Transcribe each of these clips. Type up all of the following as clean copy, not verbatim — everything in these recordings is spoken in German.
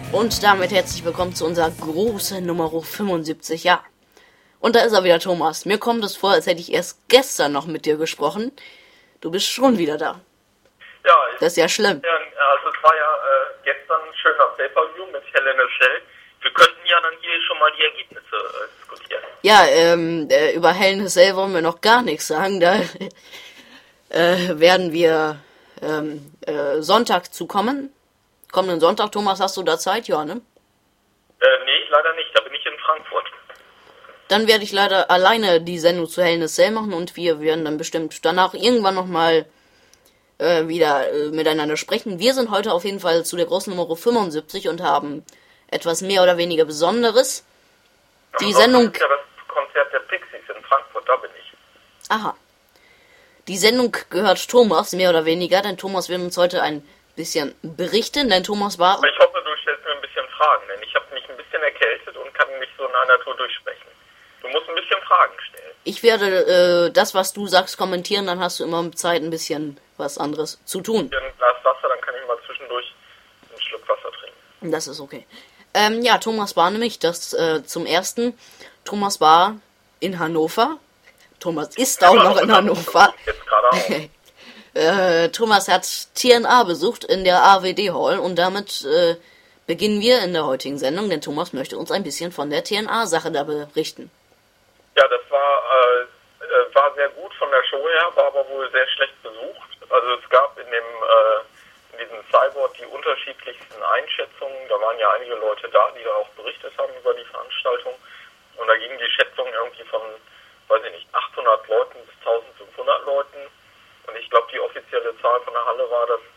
Und damit herzlich willkommen zu unserer großen Nummer 75, ja. Und da ist er wieder, Thomas. Mir kommt es vor, als hätte ich erst gestern noch mit dir gesprochen. Du bist schon wieder da. Ja, das ist ja schlimm. Ja, also es war ja gestern ein schöner Pay-Per-View mit Hell in a Cell. Wir könnten ja dann hier schon mal die Ergebnisse diskutieren. Ja, über Hell in a Cell wollen wir noch gar nichts sagen. Da werden wir Sonntag zukommen. Kommenden Sonntag, Thomas, hast du da Zeit? Ja, ne? Nee, leider nicht. Da bin ich in Frankfurt. Dann werde ich leider alleine die Sendung zu Hell in a Cell machen und wir werden dann bestimmt danach irgendwann nochmal wieder miteinander sprechen. Wir sind heute auf jeden Fall zu der großen Nummer 75 und haben etwas mehr oder weniger Besonderes. Die Sendung... Ja, das Konzert der Pixies in Frankfurt, da bin ich. Aha. Die Sendung gehört Thomas, mehr oder weniger, denn Thomas wird uns heute ein bisschen berichten, denn Thomas war... Ich hoffe, du stellst mir ein bisschen Fragen, denn ich habe mich ein bisschen erkältet und kann nicht so in einer Tour durchsprechen. Du musst ein bisschen Fragen stellen. Ich werde das, was du sagst, kommentieren, dann hast du immer Zeit, ein bisschen was anderes zu tun. Ein Glas Wasser, dann kann ich mal zwischendurch einen Schluck Wasser trinken. Das ist okay. Ja, Thomas war nämlich das zum ersten. Thomas war in Hannover. Thomas ist auch noch in Hannover. Jetzt gerade auch. Thomas hat TNA besucht in der AWD Hall und damit beginnen wir in der heutigen Sendung, denn Thomas möchte uns ein bisschen von der TNA-Sache da berichten. Ja, das war sehr gut von der Show her, war aber wohl sehr schlecht besucht. Also es gab in diesem Cyborg die unterschiedlichsten Einschätzungen. Da waren ja einige Leute da, die da auch berichtet haben über die Veranstaltung. Und da gingen die Schätzungen irgendwie von, weiß ich nicht, 800 Leuten bis 1500 Leuten. Und ich glaube, die offizielle Zahl von der Halle war, dass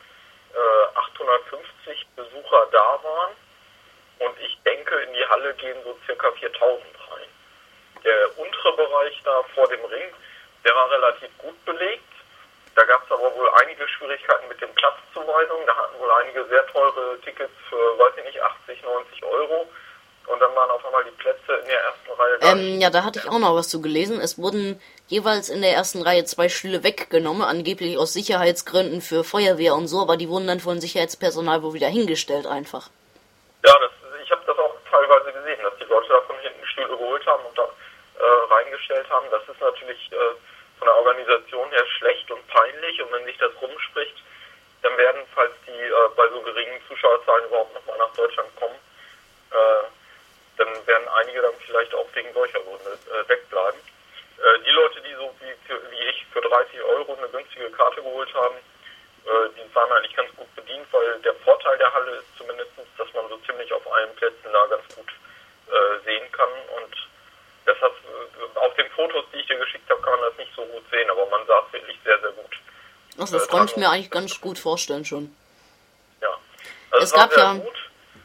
850 Besucher da waren. Und ich denke, in die Halle gehen so circa 4000 rein. Der untere Bereich da vor dem Ring, der war relativ gut belegt. Da gab es aber wohl einige Schwierigkeiten mit den Platzzuweisungen. Da hatten wohl einige sehr teure Tickets für, weiß ich nicht, 80, 90 Euro. Und dann waren auf einmal die Plätze in der ersten Reihe... Ja, da hatte ich auch noch was zu gelesen. Es wurden jeweils in der ersten Reihe 2 Stühle weggenommen, angeblich aus Sicherheitsgründen für Feuerwehr und so, aber die wurden dann von Sicherheitspersonal wohl wieder hingestellt einfach. Ja, ich habe das auch teilweise gesehen, dass die Leute da von hinten Stühle geholt haben und da reingestellt haben. Das ist natürlich von der Organisation her schlecht und peinlich, und wenn sich das rumspricht, dann werden, falls die bei so geringen Zuschauerzahlen überhaupt nochmal nach Deutschland kommen, dann werden einige dann vielleicht auch wegen solcher Gründe wegbleiben. Die Leute, die so wie ich für 30 Euro eine günstige Karte geholt haben, die waren eigentlich ganz gut bedient, weil der Vorteil der Halle ist zumindest, dass man so ziemlich auf allen Plätzen da ganz gut sehen kann, und deshalb auf den Fotos, die ich dir geschickt habe, kann man das nicht so gut sehen, aber man sah es wirklich sehr, sehr gut. Also das konnte ich mir eigentlich ganz gut vorstellen schon. Ja, also es gab ja... Gut.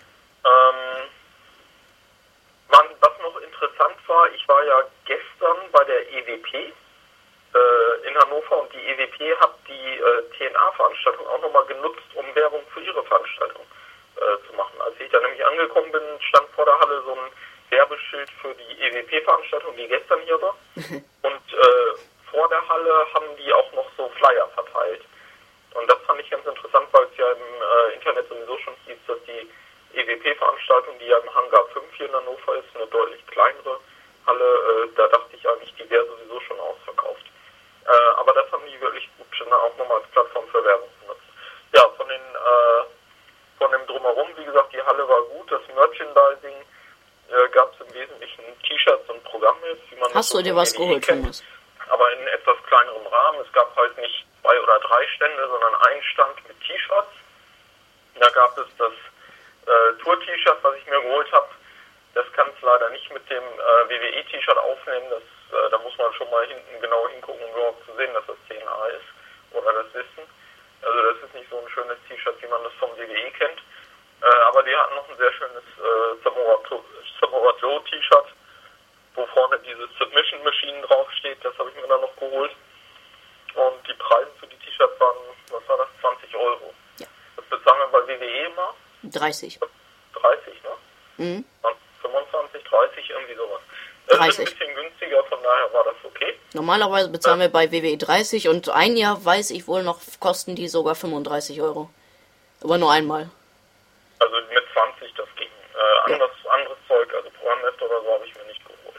Was noch interessant war, ich war ja gestern bei der EWP in Hannover, und die EWP hat die TNA-Veranstaltung auch nochmal genutzt, um Werbung für ihre Veranstaltung zu machen. Als ich da nämlich angekommen bin, stand vor der Halle so ein Werbeschild für die EWP-Veranstaltung, die gestern hier war. Und vor der Halle haben die auch noch so Flyer verteilt. Und das fand ich ganz interessant, weil es ja im Internet sowieso schon hieß, dass die EWP-Veranstaltung, die ja im Hangar 5 hier in Hannover ist, eine deutlich kleinere Halle, da dachte ich eigentlich, die wäre sowieso schon ausverkauft. Aber das haben die wirklich gut auch nochmal als Plattform für Werbung benutzt. Ja, von dem Drumherum, wie gesagt, die Halle war gut, das Merchandising gab es im Wesentlichen T-Shirts und Programme. Wie man Hast du dir was geholt, Thomas? Aber in etwas kleinerem Rahmen. Es gab halt nicht 2 oder 3 Stände, sondern einen Stand mit T-Shirts. Da gab es das Tour-T-Shirt, was ich mir geholt habe. Das kann es leider nicht mit dem WWE-T-Shirt aufnehmen. Da muss man schon mal hinten genau hingucken, um überhaupt zu sehen, dass das TNA ist oder das Wissen. Also das ist nicht so ein schönes T-Shirt, wie man das vom WWE kennt. Aber die hatten noch ein sehr schönes Samoa Joe T-Shirt, wo vorne diese Submission Machine draufsteht. Das habe ich mir dann noch geholt. Und die Preise für die T-Shirts waren, was war das, 20 Euro. Ja. Das bezahlen wir bei WWE immer. 30. 30, ne? Mhm. 25, 30, irgendwie sowas. 30. Ist ein bisschen günstiger, von daher war das okay. Normalerweise bezahlen wir bei WWE 30 und ein Jahr, weiß ich wohl noch, kosten die sogar 35 Euro. Aber nur einmal. Also mit 2 20 das ging. Anderes Zeug, also Programmnest oder so, habe ich mir nicht geholt.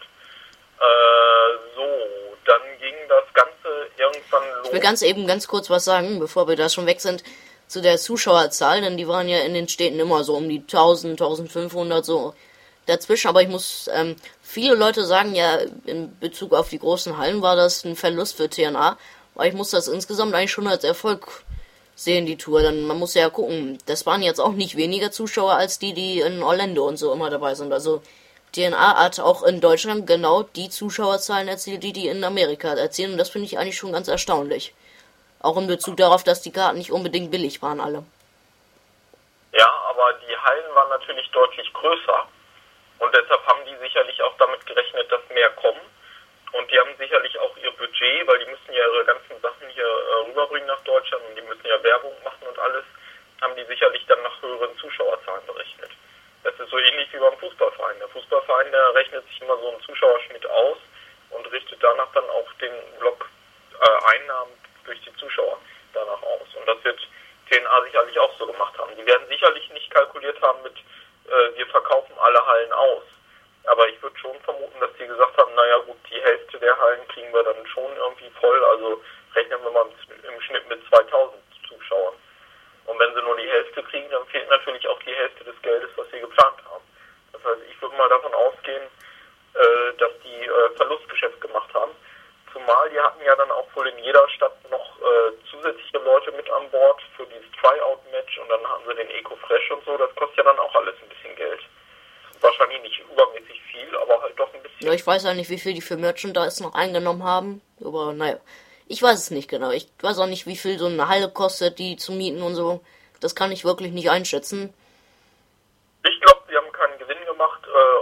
So, dann ging das Ganze irgendwann los. Ich will ganz kurz was sagen, bevor wir da schon weg sind, zu der Zuschauerzahl, denn die waren ja in den Städten immer so um die 1000, 1500 so dazwischen, aber ich muss, viele Leute sagen ja, in Bezug auf die großen Hallen war das ein Verlust für TNA, aber ich muss das insgesamt eigentlich schon als Erfolg sehen, die Tour, dann man muss ja gucken, das waren jetzt auch nicht weniger Zuschauer als die in Orlando und so immer dabei sind, also TNA hat auch in Deutschland genau die Zuschauerzahlen erzielt, die in Amerika erzielen, und das finde ich eigentlich schon ganz erstaunlich. Auch in Bezug darauf, dass die Karten nicht unbedingt billig waren, alle. Ja, aber die Hallen waren natürlich deutlich größer. Und deshalb haben die sicherlich auch damit gerechnet, dass mehr kommen. Und die haben sicherlich auch ihr Budget, weil die müssen ja ihre ganzen Sachen hier rüberbringen nach Deutschland und die müssen ja Werbung machen und alles, haben die sicherlich dann nach höheren Zuschauerzahlen berechnet. Das ist so ähnlich wie beim Fußballverein. Der Fußballverein, der rechnet sich immer so einen Zuschauerschnitt aus und richtet danach dann auch den Block Einnahmen durch die Zuschauer danach aus. Und das wird TNA sicherlich auch so gemacht haben. Die werden sicherlich nicht kalkuliert haben mit, wir verkaufen alle Hallen aus. Aber ich würde schon vermuten, dass die gesagt haben, naja gut, die Hälfte der Hallen kriegen wir dann schon irgendwie voll. Also rechnen wir mal im Schnitt mit 2000 Zuschauern. Und wenn sie nur die Hälfte kriegen, dann fehlt natürlich auch die Hälfte des Geldes, was sie geplant haben. Das heißt, ich würde mal davon ausgehen, dass die Verlustgeschäft gemacht haben. Zumal die hatten ja dann auch wohl in jeder Stadt noch zusätzliche Leute mit an Bord für dieses Tryout-Match und dann haben sie den Eco-Fresh und so. Das kostet ja dann auch alles ein bisschen Geld. Wahrscheinlich nicht übermäßig viel, aber halt doch ein bisschen. Ja, ich weiß ja nicht, wie viel die für Merchandise noch eingenommen haben, aber naja. Ich weiß es nicht genau. Ich weiß auch nicht, wie viel so eine Halle kostet, die zu mieten und so. Das kann ich wirklich nicht einschätzen. Ich glaube, sie haben keinen Gewinn gemacht.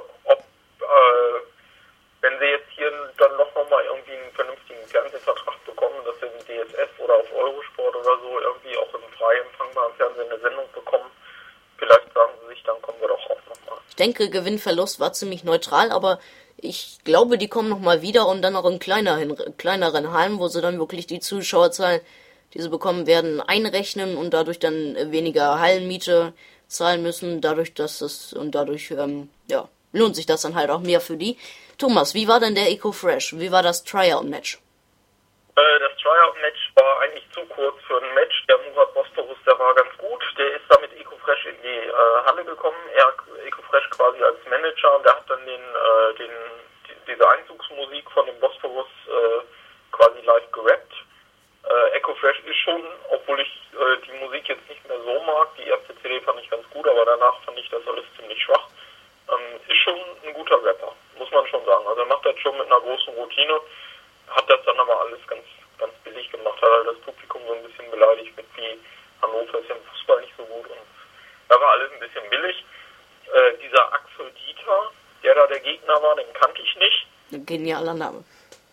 Wenn sie jetzt hier dann noch mal irgendwie einen vernünftigen Fernsehvertrag bekommen, dass sie im DSF oder auf Eurosport oder so irgendwie auch im frei empfangbaren Fernsehen eine Sendung bekommen, vielleicht sagen sie sich, dann kommen wir doch auch nochmal. Ich denke, Gewinn-Verlust war ziemlich neutral, aber ich glaube, die kommen nochmal wieder und dann auch in kleineren Hallen, wo sie dann wirklich die Zuschauerzahl, die sie bekommen werden, einrechnen und dadurch dann weniger Hallenmiete zahlen müssen, dadurch lohnt sich das dann halt auch mehr für die. Thomas, wie war denn der Eco-Fresh? Wie war das Tryout-Match? Das Tryout-Match war eigentlich zu kurz für ein Match. Der Murat Bosporus, der war ganz gut. Der ist da mit Eco-Fresh in die Halle gekommen. Eco-Fresh quasi als Manager, und der hat dann diese Einzugsmusik von dem Bosporus quasi live gerappt. Eco-Fresh ist schon, obwohl ich die Musik jetzt nicht mehr so mag, die erste CD fand ich ganz gut, aber danach fand ich das alles ziemlich schwach. Ist schon ein guter Rapper, muss man schon sagen. Also er macht das schon mit einer großen Routine, hat das dann aber alles ganz, ganz billig gemacht, hat halt das Publikum so ein bisschen beleidigt mit, wie Hannover ist im Fußball nicht so gut, und da war alles ein bisschen billig. Dieser Axel Dieter, der da der Gegner war, den kannte ich nicht. Ein genialer Name.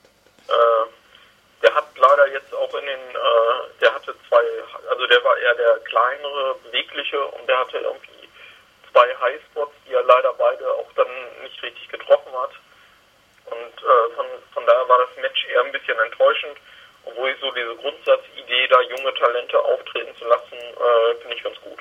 Der hat leider jetzt auch der hatte der war eher der kleinere, bewegliche, und der hatte irgendwie 2 Highspots, die er leider beide auch dann nicht richtig getroffen hat. Und von daher war das Match eher ein bisschen enttäuschend, obwohl ich so diese Grundsatzidee, da junge Talente auftreten zu lassen, finde ich ganz gut.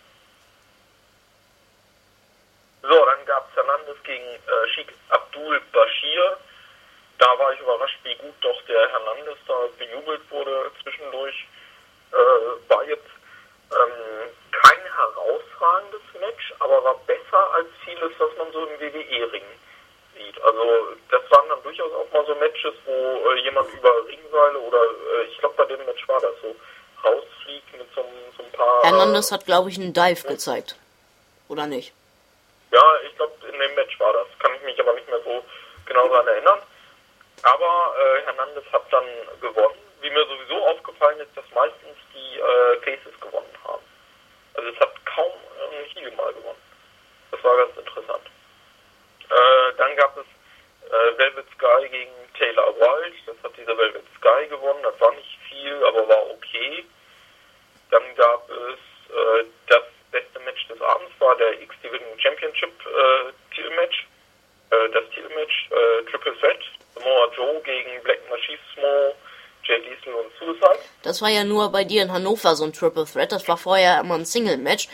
So, dann gab es Hernandez gegen Sheikh Abdul Bashir. Da war ich überrascht, wie gut doch der Hernandez da bejubelt wurde zwischendurch. War jetzt kein herausragendes Match, aber war besser als vieles, was man so im WWE-Ring sieht. Also das waren dann durchaus auch mal so Matches, wo jemand über Ringseile oder ich glaube bei dem Match war das so, rausfliegt mit so ein paar... Hernandez hat, glaube ich, einen Dive gezeigt. Oder nicht? Ja, ich glaube in dem Match war das. Kann ich mich aber nicht mehr so genau daran erinnern. Aber Hernandez hat dann gewonnen. Wie mir sowieso aufgefallen ist, dass meistens die Faces gewonnen haben. Also es hat kaum ein Heel mal gewonnen. Das war ganz interessant. Dann gab es Velvet Sky gegen Taylor Wilde. Das hat dieser Velvet Sky gewonnen. Das war nicht viel, aber war okay. Dann gab es das beste Match des Abends, war der X-Division Championship Titelmatch. Das Titelmatch Triple Threat. Samoa Joe gegen Black Machismo, Jay Lethal und Suicide. Das war ja nur bei dir in Hannover so ein Triple Threat. Das war vorher immer ein Single-Match.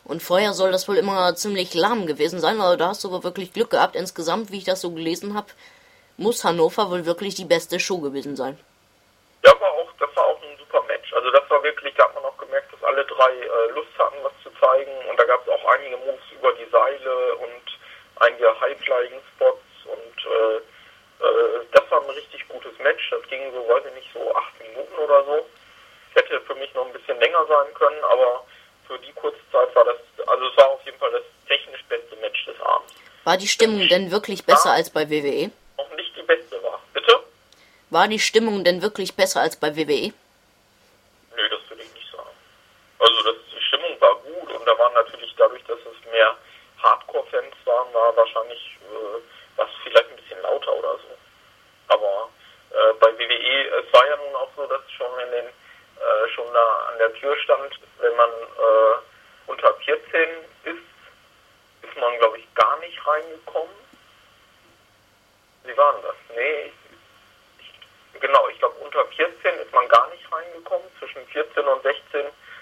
Und vorher soll das wohl immer ziemlich lahm gewesen sein, aber da hast du wohl wirklich Glück gehabt. Insgesamt, wie ich das so gelesen habe, muss Hannover wohl wirklich die beste Show gewesen sein. Ja, das war auch ein super Match. Also das war wirklich, da hat man auch gemerkt, dass alle drei Lust hatten, was zu zeigen. Und da gab es auch einige Moves über die Seile und einige High-Flying-Spots. Und das war ein richtig gutes Match. Das ging so, weiß ich nicht, so 8 Minuten oder so. Hätte für mich noch ein bisschen länger sein können, aber für die kurze Zeit war das, also es war auf jeden Fall das technisch beste Match des Abends. War die Stimmung denn wirklich besser als bei WWE? Noch nicht die beste war. Bitte? War die Stimmung denn wirklich besser als bei WWE? Nö, das würde ich nicht sagen. Also die Stimmung war gut und da waren natürlich dadurch, dass es mehr Hardcore-Fans waren, war wahrscheinlich was vielleicht ein bisschen lauter oder so. Aber bei WWE, es war ja nun auch so, dass schon schon da an der Tür stand, wenn man unter 14 ist man, glaube ich, gar nicht reingekommen. Wie war denn das? Nee, genau, ich glaube, unter 14 ist man gar nicht reingekommen. Zwischen 14 und 16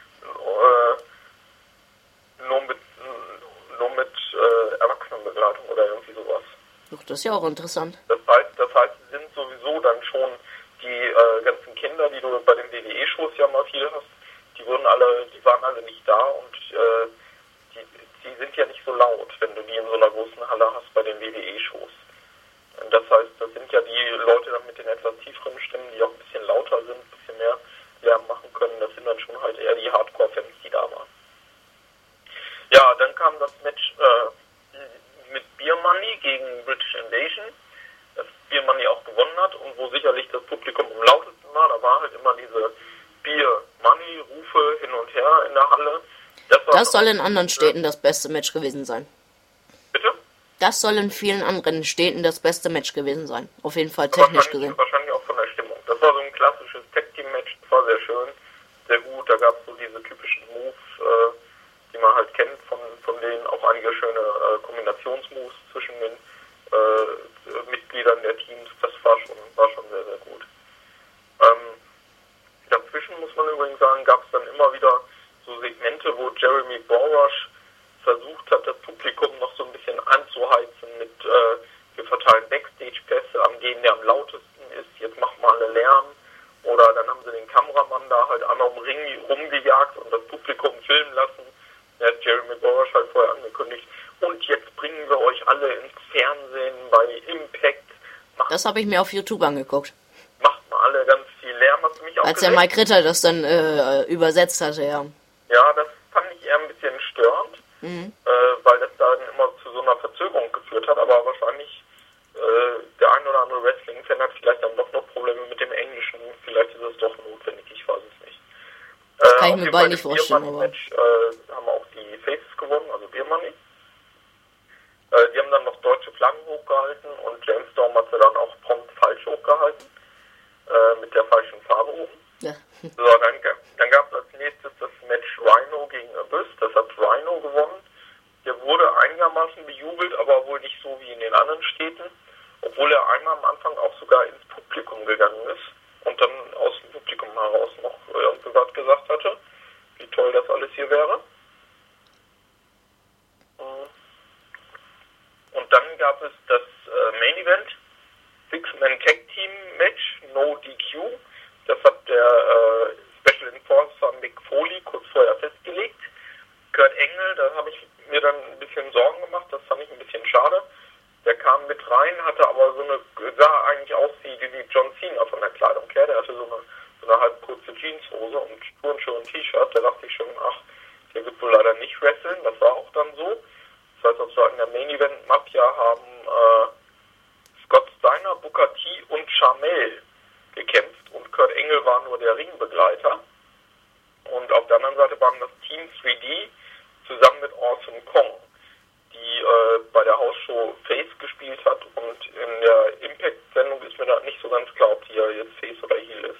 nur mit Erwachsenenbegleitung oder irgendwie sowas. Doch, das ist ja auch interessant. Das heißt, sind sowieso dann schon die ganzen Kinder, die du bei den WWE-Shows ja mal viel hast, die waren alle nicht da und die sind ja nicht so laut, wenn du die in so einer großen Halle hast bei den WWE-Shows. Das heißt, das sind ja die Leute dann mit den etwas tieferen Stimmen, die auch ein bisschen lauter sind, ein bisschen mehr Lärm machen können. Das sind dann schon halt eher die Hardcore-Fans, die da waren. Ja, dann kam das Match mit Beer Money gegen British Invasion, das Beer Money auch gewonnen hat und wo sicherlich das Publikum am lautesten war. Da war halt immer diese Beer Money Rufe hin und her in der Halle. Das soll in anderen Städten das beste Match gewesen sein. Bitte? Das soll in vielen anderen Städten das beste Match gewesen sein. Auf jeden Fall technisch gesehen. Wahrscheinlich auch von der Stimmung. Das war so ein klassisches Tag-Team-Match. Das war sehr schön, sehr gut. Da gab es so diese typischen Moves, die man halt kennt von denen. Auch einige schöne Kombinationsmoves zwischen den Mitgliedern der Teams. Das war schon sehr, sehr gut. Dazwischen muss man übrigens sagen, gab es dann immer wieder so Segmente, wo Jeremy Borash versucht hat, das Publikum noch so ein bisschen anzuheizen mit wir verteilen Backstage-Pässe an den, der am lautesten ist, jetzt mach mal eine Lärm. Oder dann haben sie den Kameramann da halt einmal um Ring rumgejagt und das Publikum filmen lassen. Der hat Jeremy Borash halt vorher angekündigt. Und jetzt bringen wir euch alle ins Fernsehen bei Impact. Das habe ich mir auf YouTube angeguckt. Macht mal alle ganz viel Lärm, hast du mich auch als der Mike Ritter das dann übersetzt hatte, ja. Ja, das fand ich eher ein bisschen störend, weil das dann immer zu so einer Verzögerung geführt hat, aber wahrscheinlich der ein oder andere Wrestling-Fan hat vielleicht dann doch noch Probleme mit dem Englischen, vielleicht ist es doch notwendig, ich weiß es nicht. Kann ich mir bald nicht vorstellen, aber... Match haben auch die Faces gewonnen, also Beer Money. Die haben dann noch deutsche Flaggen hochgehalten und James Storm hat sie dann auch prompt falsch hochgehalten, mit der falschen Farbe oben. Ja. So, dann gab es als nächstes das Match Rhino gegen Abyss. Das hat Rhino gewonnen. Der wurde einigermaßen bejubelt, aber wohl nicht so wie in den anderen Städten. Obwohl er einmal am Anfang auch sogar ins Publikum gegangen ist und dann aus dem Publikum heraus noch irgendwie was gesagt hatte, wie toll das alles hier wäre. Und dann gab es das Main Event, Six-Man Tag Team Match, No DQ. Das hat der Special Enforcer Mick Foley kurz vorher festgelegt. Kurt Angle, da habe ich mir dann ein bisschen Sorgen gemacht, das fand ich ein bisschen schade. Der kam mit rein, hatte aber sah eigentlich aus wie John Cena von der Kleidung her. Der hatte so eine halb kurze Jeanshose und Turnschuhe und T-Shirt. Da dachte ich schon, ach, der wird wohl leider nicht wresteln. Das war auch dann so. Das heißt, auf Seiten der Main Event Mafia haben Scott Steiner, Booker T und Charmel gekämpft und Kurt Angle war nur der Ringbegleiter. Und auf der anderen Seite waren das Team 3D zusammen mit Awesome Kong, die bei der Hausshow Face gespielt hat und in der Impact-Sendung ist mir da nicht so ganz klar, ob die ja jetzt Face oder Heel ist.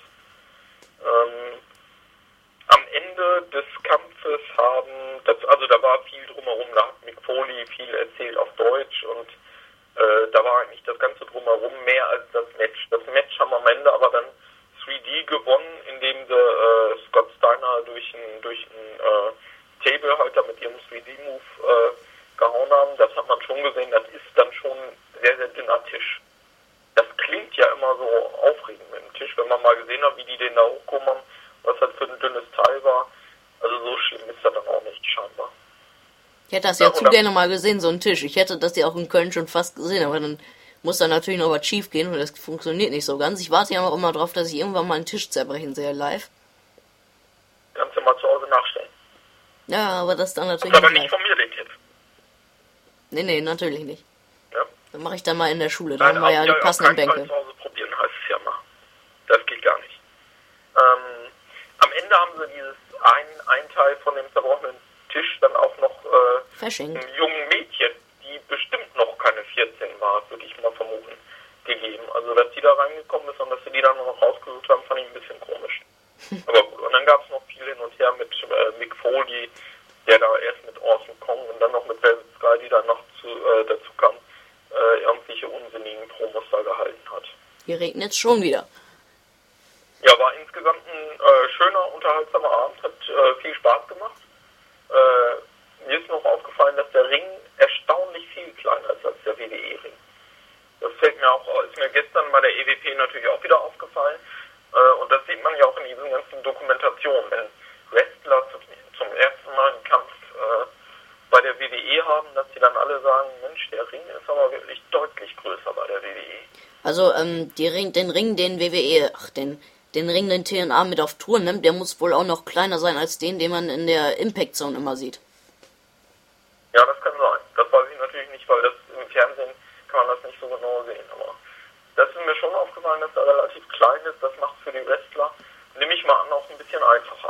Am Ende des Kampfes also da war viel drumherum, da hat Mick Foley viel erzählt auf Deutsch und da war eigentlich das Ganze drumherum mehr als das Match. Das Match haben am Ende aber dann 3D gewonnen, indem sie Scott Steiner durch einen Table halt da mit ihrem 3D-Move gehauen haben, das hat man schon gesehen, das ist dann schon sehr, sehr dünner Tisch. Das klingt ja immer so aufregend mit dem Tisch, wenn man mal gesehen hat, wie die den da hochgekommen haben, was das für ein dünnes Teil war. Also so schlimm ist das dann auch nicht, scheinbar. Ich hätte das ja zu gerne mal gesehen, so einen Tisch. Ich hätte das ja auch in Köln schon fast gesehen, aber dann muss da natürlich noch was schief gehen und das funktioniert nicht so ganz. Ich warte ja auch immer drauf, dass ich irgendwann mal einen Tisch zerbrechen sehe live. Kannst du mal zu Hause nachstellen. Ja, aber das dann natürlich aber nicht von mir den Tipp. Nee, natürlich nicht. Ja? Dann mache ich dann mal in der Schule, da haben wir ja die passenden Bänke. Zu Hause probieren heißt es ja mal. Das geht gar nicht. Am Ende haben sie dieses ein Teil von dem zerbrochenen Tisch dann auch noch verschenkt. einem jungen Mädchen, die bestimmt noch keine 14 war, würde ich mal vermuten, gegeben. Also, dass die da reingekommen ist und dass sie die dann noch rausgesucht haben, fand ich ein bisschen komisch. Aber gut, und dann gab es noch viel hin und her mit Mick Foley, der da erst mit Orson Kong und dann noch mit Velvet Sky, die dann noch dazu kam, irgendwelche unsinnigen Promos da gehalten hat. Hier regnet es schon wieder. Ja, war insgesamt ein schöner, unterhaltsamer Abend, hat viel Spaß gemacht. Mir ist noch aufgefallen, dass der Ring erstaunlich viel kleiner ist als der WWE-Ring. Das ist mir gestern bei der EWP natürlich auch wieder aufgefallen. Und das sieht man ja auch in diesen ganzen Dokumentationen. Wenn Wrestler zum ersten Mal einen Kampf bei der WWE haben, dass die dann alle sagen, Mensch, der Ring ist aber wirklich deutlich größer bei der WWE. Also den Ring, den WWE, den Ring, den TNA mit auf Tour nimmt, der muss wohl auch noch kleiner sein als den man in der Impact Zone immer sieht. Ja, das kann sein. Das weiß ich natürlich nicht, weil das im Fernsehen kann man das nicht so genau sehen. Aber das ist mir schon aufgefallen, dass er relativ klein ist. Das macht es für die Wrestler, nehme ich mal an, auch ein bisschen einfacher.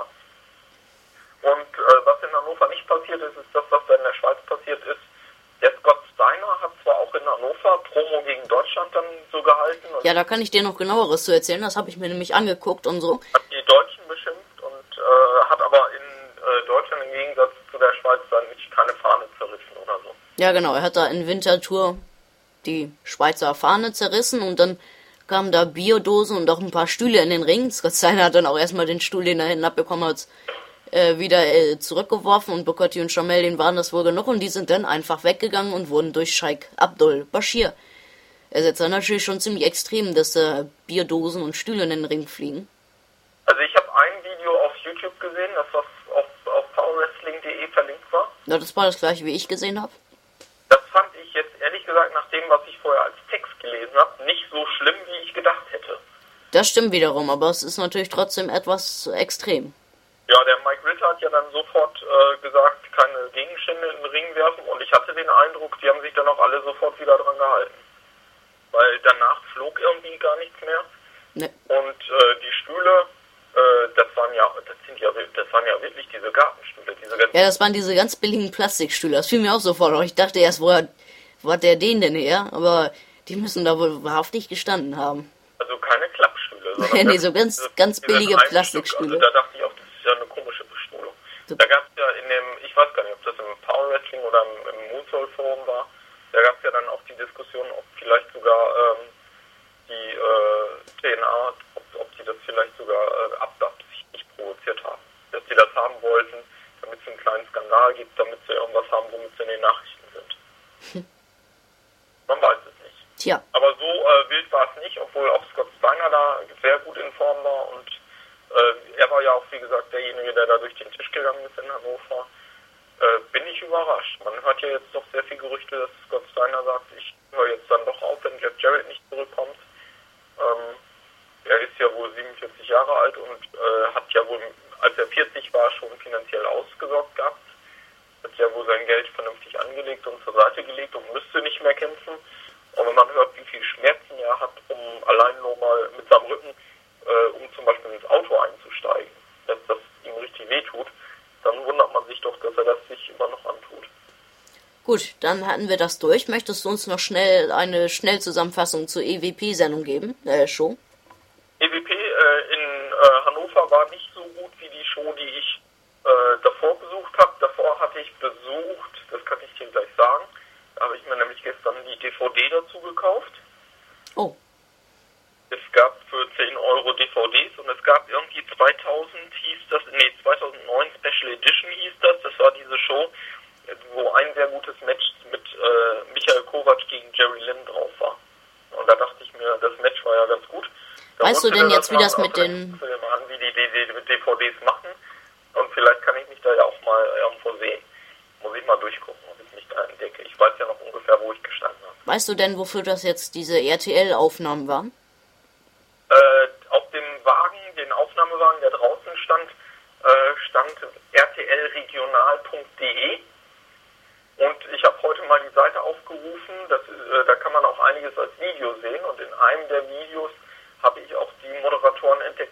Und was in Hannover nicht passiert ist, ist das, was da in der Schweiz passiert ist. Der Scott Steiner hat zwar auch in Hannover Promo gegen Deutschland dann so gehalten. Und ja, da kann ich dir noch genaueres zu erzählen. Das habe ich mir nämlich angeguckt und so. Hat die Deutschen beschimpft und hat aber in Deutschland im Gegensatz zu der Schweiz dann nicht keine Fahne zerrissen oder so. Ja, genau. Er hat da in Winterthur die Schweizer Fahne zerrissen und dann kamen da Bierdosen und auch ein paar Stühle in den Ring. Scott Steiner hat dann auch erstmal den Stuhl, den er hinten abbekommen hat, wieder zurückgeworfen und Booker und Jamel, denen waren das wohl genug und die sind dann einfach weggegangen und wurden durch Sheikh Abdul Bashir ersetzt. Dann natürlich schon ziemlich extrem, dass Bierdosen und Stühle in den Ring fliegen. Also ich habe ein Video auf YouTube gesehen, das was auf powerwrestling.de verlinkt war. Ja, das war das gleiche, wie ich gesehen habe. Das fand ich jetzt ehrlich gesagt nach dem, was ich vorher als Text gelesen habe, nicht so schlimm, wie ich gedacht hätte. Das stimmt wiederum, aber es ist natürlich trotzdem etwas extrem. Ja, der Mike Ritter hat ja dann sofort gesagt, keine Gegenstände in den Ring werfen und ich hatte den Eindruck, die haben sich dann auch alle sofort wieder dran gehalten. Weil danach flog irgendwie gar nichts mehr. Ne. Und die Stühle, das waren ja wirklich diese Gartenstühle. Ja, das waren diese ganz billigen Plastikstühle. Das fiel mir auch sofort auf. Ich dachte erst, wo hat der den denn her? Aber die müssen da wohl wahrhaftig gestanden haben. Also keine Klappstühle, sondern nee, so ganz billige Plastikstühle. Also da dachte ich auch, das ist ja eine komische Bestuhlung. So. Da gab es ja in dem, ich weiß gar nicht, ob das im Power Wrestling oder im Moonsault Forum war, da gab es ja dann auch die Diskussion, ob vielleicht sogar die TNA, ob die das vielleicht sogar absichtlich provoziert haben. Dass die das haben wollten, damit es einen kleinen Skandal gibt, damit sie irgendwas haben, womit sie in den Nachrichten sind. Man weiß es nicht. Tja. Aber so wild war es nicht, obwohl auch Scott Steiner da sehr gut in Form war und er war ja auch, wie gesagt, derjenige, der da durch den Tisch gegangen ist in Hannover. Bin ich überrascht. Man hört ja jetzt doch sehr viel Gerüchte, dass Scott Steiner sagt, ich höre jetzt dann doch auf, wenn Jeff Jarrett nicht zurückkommt. Er ist ja wohl 47 Jahre alt und hat ja wohl, als er 40 war, schon finanziell ausgesorgt gehabt. Hat ja wohl sein Geld vernünftig angelegt und zur Seite gelegt und müsste nicht mehr kämpfen. Und wenn man hört, wie viel Schmerzen er hat, um allein nur mal mit seinem Rücken, um zum Beispiel ins Auto einzusteigen, dass das ihm richtig wehtut, dann wundert man sich doch, dass er das sich immer noch antut. Gut, dann hatten wir das durch. Möchtest du uns noch schnell eine Schnellzusammenfassung zur EWP-Sendung geben? Show? EWP in Hannover war nicht so gut wie die Show, die ich davor besucht habe. Davor hatte ich besucht, das kann ich dir gleich sagen, da habe ich mir nämlich gestern die DVD dazu gekauft. Oh. Es gab für 10 Euro DVDs und es gab irgendwie 2009 Special Edition hieß das. Das war diese Show, wo ein sehr gutes Match mit Michael Kovac gegen Jerry Lynn drauf war. Und da dachte ich mir, das Match war ja ganz gut. Da Weißt du denn jetzt, wie das mit den... an, wie die DVDs machen. Und vielleicht kann ich mich da ja auch mal irgendwo sehen. Muss ich mal durchgucken, ob ich mich da entdecke. Ich weiß ja noch ungefähr, wo ich gestanden habe. Weißt du denn, wofür das jetzt diese RTL-Aufnahmen waren? Auf dem Wagen, den Aufnahmewagen, der draußen stand, stand rtlregional.de. Und ich habe heute mal die Seite aufgerufen. Da kann man auch einiges als Video sehen. Und in einem der Videos habe ich auch die Moderatorin entdeckt,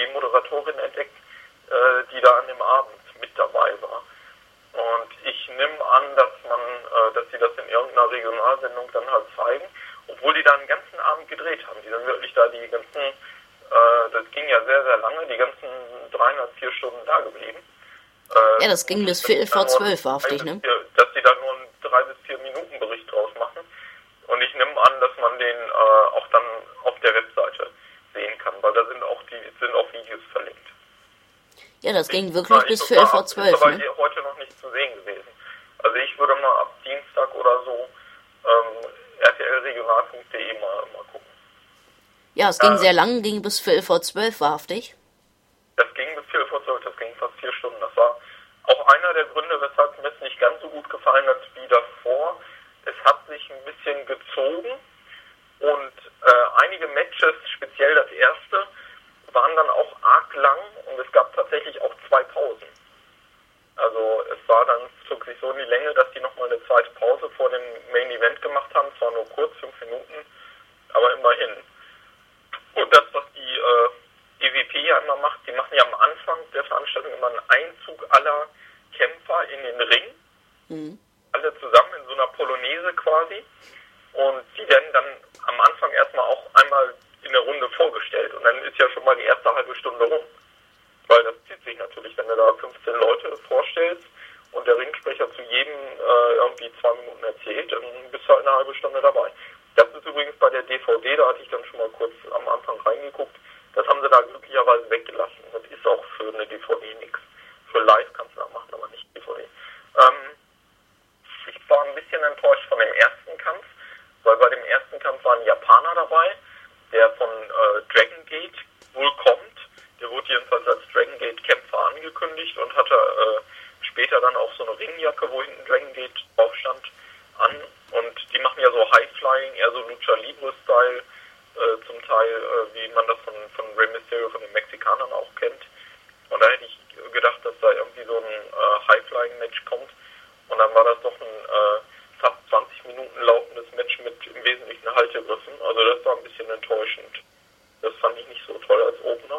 die da an dem Abend mit dabei war. Und ich nehme an, dass sie das in irgendeiner Regionalsendung dann halt zeigen, obwohl die da einen ganzen Abend gedreht haben. Die sind wirklich da die ganzen, das ging ja sehr, sehr lange, die ganzen 3-4 Stunden da geblieben. Ja, das ging bis 11:45 wahrhaftig, ne? Dass die da nur einen 3 bis 4 Minuten Bericht draus machen. Und ich nehme an, dass man den auch dann auf der Webseite sehen kann, weil da sind auch Videos verlinkt. Ja, das ging wirklich bis 11:12 Ist aber ne? heute noch nicht zu sehen gewesen. Also ich würde mal ab Dienstag oder so rtlregional.de mal gucken. Ja, es ging sehr lang, ging bis 11:12 wahrhaftig. Das ging bis 11:12, das ging fast 4 Stunden. Das war auch einer der Gründe, weshalb mir es nicht ganz so gut gefallen hat wie davor. Es hat sich ein bisschen gezogen und einige Matches, speziell das erste, waren dann auch arg lang und es gab tatsächlich auch 2 Pausen. Also es zog sich so in die Länge, dass die nochmal eine zweite Pause vor dem Main Event gemacht haben, zwar nur kurz, 5 Minuten, aber immerhin. Und das, was die EWP ja immer macht, die machen ja am Anfang der Veranstaltung immer einen Einzug aller Kämpfer in den Ring. Mhm. Alle zusammen in so einer Polonaise quasi. Und die werden dann am Anfang erstmal auch einmal in der Runde vorgestellt. Und dann ist ja schon mal die erste halbe Stunde rum. Weil das zieht sich natürlich, wenn du da 15 Leute vorstellst und der Ringsprecher zu jedem irgendwie 2 Minuten erzählt, dann bist du halt eine halbe Stunde dabei. Das ist übrigens bei der DVD, da hatte ich dann schon mal kurz am Anfang reingeguckt. Das haben sie da glücklicherweise weggelassen. Das ist auch für eine DVD nichts. Für live kannst du da machen, aber nicht DVD. Ich war ein bisschen enttäuscht von dem ersten Kampf, weil bei dem ersten Kampf war ein Japaner dabei, der von Dragon Gate wohl kommt. Der wurde jedenfalls als Dragon Gate Kämpfer angekündigt und hatte später dann auch so eine Ringjacke, wo hinten Dragon Gate drauf stand, an. Und die machen ja so High-Flying, eher so Lucha Libre-Style, zum Teil, wie man das von Rey Mysterio, von den Mexikanern auch kennt. Und da hätte ich gedacht, dass da irgendwie so ein High-Flying-Match kommt. Und dann war das doch ein fast 20 Minuten laufendes Match mit im Wesentlichen Haltegriffen. Also das war ein bisschen enttäuschend. Das fand ich nicht so toll als Opener.